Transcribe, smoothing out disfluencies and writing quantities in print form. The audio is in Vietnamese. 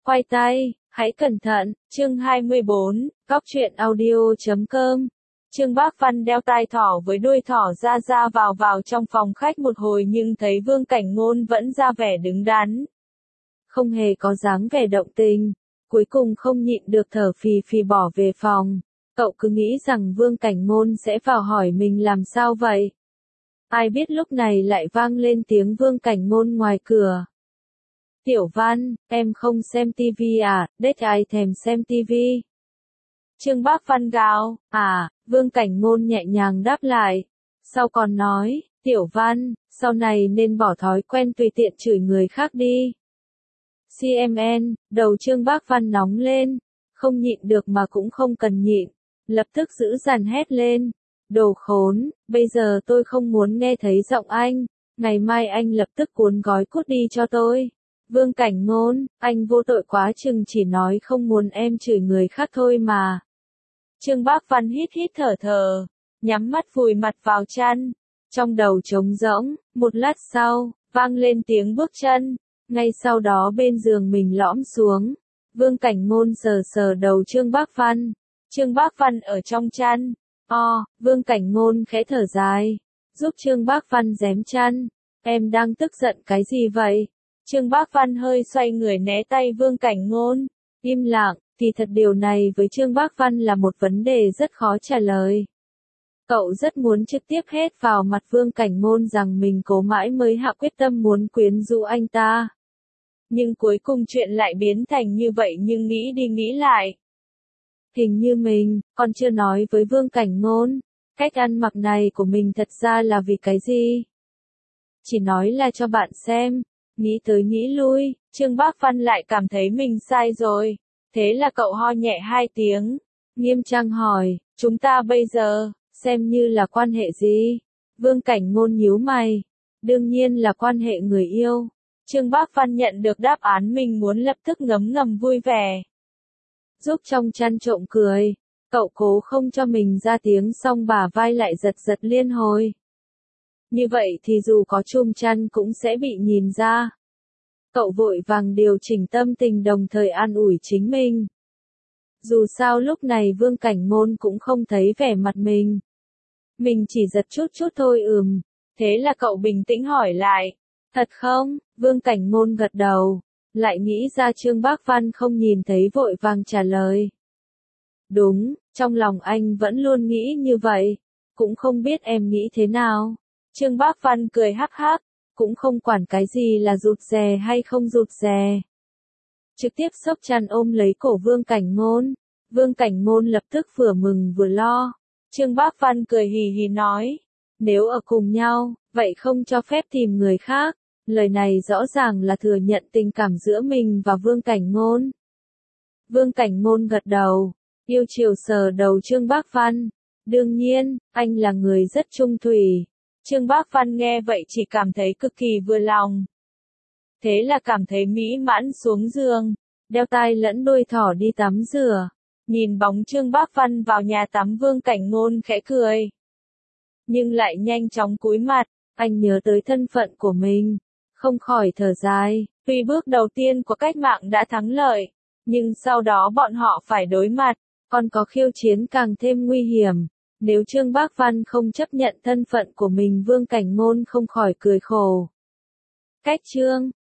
Quay tay, hãy cẩn thận, chương 24, góc truyện audio.com. Trương Bác Văn đeo tai thỏ với đuôi thỏ ra vào trong phòng khách một hồi nhưng thấy Vương Cảnh Ngôn vẫn ra vẻ đứng đắn. Không hề có dáng vẻ động tình, cuối cùng không nhịn được thở phì phì bỏ về phòng. Cậu cứ nghĩ rằng Vương Cảnh Ngôn sẽ vào hỏi mình làm sao vậy. Ai biết lúc này lại vang lên tiếng Vương Cảnh Ngôn ngoài cửa. Tiểu Văn, em không xem tivi à, đếch ai thèm xem tivi. Trương Bác Văn gào, Vương Cảnh Ngôn nhẹ nhàng đáp lại. Sau còn nói, Tiểu Văn, sau này nên bỏ thói quen tùy tiện chửi người khác đi. CMN, đầu Trương Bác Văn nóng lên, không nhịn được mà cũng không cần nhịn, lập tức dữ dằn hét lên. Đồ khốn, bây giờ tôi không muốn nghe thấy giọng anh, ngày mai anh lập tức cuốn gói cút đi cho tôi. Vương Cảnh Ngôn, anh vô tội quá chừng chỉ nói không muốn em chửi người khác thôi mà. Trương Bác Văn hít thở, nhắm mắt vùi mặt vào chăn, trong đầu trống rỗng, một lát sau, vang lên tiếng bước chân, ngay sau đó bên giường mình lõm xuống. Vương Cảnh Ngôn sờ đầu Trương Bác Văn. Trương Bác Văn ở trong chăn. Vương Cảnh Ngôn khẽ thở dài, giúp Trương Bác Văn rém chăn. Em đang tức giận cái gì vậy? Trương Bác Văn hơi xoay người né tay Vương Cảnh Ngôn. Im lặng, thì thật điều này với Trương Bác Văn là một vấn đề rất khó trả lời. Cậu rất muốn trực tiếp hét vào mặt Vương Cảnh Ngôn rằng mình cố mãi mới hạ quyết tâm muốn quyến rũ anh ta. Nhưng cuối cùng chuyện lại biến thành như vậy nhưng nghĩ đi nghĩ lại. Hình như mình, còn chưa nói với Vương Cảnh Ngôn, cách ăn mặc này của mình thật ra là vì cái gì? Chỉ nói là cho bạn xem, nghĩ tới nghĩ lui, Trương Bác Văn lại cảm thấy mình sai rồi. Thế là cậu ho nhẹ 2 tiếng, nghiêm trang hỏi, chúng ta bây giờ, xem như là quan hệ gì? Vương Cảnh Ngôn nhíu mày, đương nhiên là quan hệ người yêu. Trương Bác Văn nhận được đáp án mình muốn lập tức ngấm vui vẻ. Giúp trong chăn trộm cười, cậu cố không cho mình ra tiếng xong bả vai lại giật liên hồi. Như vậy thì dù có chùm chăn cũng sẽ bị nhìn ra. Cậu vội vàng điều chỉnh tâm tình đồng thời an ủi chính mình. Dù sao lúc này Vương Cảnh Ngôn cũng không thấy vẻ mặt mình. Mình chỉ giật chút thôi Thế là cậu bình tĩnh hỏi lại. Thật không? Vương Cảnh Ngôn gật đầu. Lại nghĩ ra Trương Bác Văn không nhìn thấy vội vàng trả lời. Đúng, trong lòng anh vẫn luôn nghĩ như vậy. Cũng không biết em nghĩ thế nào. Trương Bác Văn cười hắc hắc. Cũng không quản cái gì là rụt rè hay không rụt rè. Trực tiếp xốc chăn ôm lấy cổ Vương Cảnh Ngôn. Vương Cảnh Ngôn lập tức vừa mừng vừa lo. Trương Bác Văn cười hì hì nói. Nếu ở cùng nhau, vậy không cho phép tìm người khác. Lời này rõ ràng là thừa nhận tình cảm giữa mình và Vương Cảnh Ngôn. Vương Cảnh Ngôn gật đầu, yêu chiều sờ đầu Trương Bác Văn. Đương nhiên, anh là người rất trung thủy. Trương Bác Văn nghe vậy chỉ cảm thấy cực kỳ vừa lòng. Thế là cảm thấy mỹ mãn xuống giường, đeo tai lẫn đuôi thỏ đi tắm rửa. Nhìn bóng Trương Bác Văn vào nhà tắm Vương Cảnh Ngôn khẽ cười. Nhưng lại nhanh chóng cúi mặt, anh nhớ tới thân phận của mình. Không khỏi thở dài, tuy bước đầu tiên của cách mạng đã thắng lợi, nhưng sau đó bọn họ phải đối mặt, còn có khiêu chiến càng thêm nguy hiểm. Nếu Trương Bác Văn không chấp nhận thân phận của mình Vương Cảnh Ngôn không khỏi cười khổ. Cách chương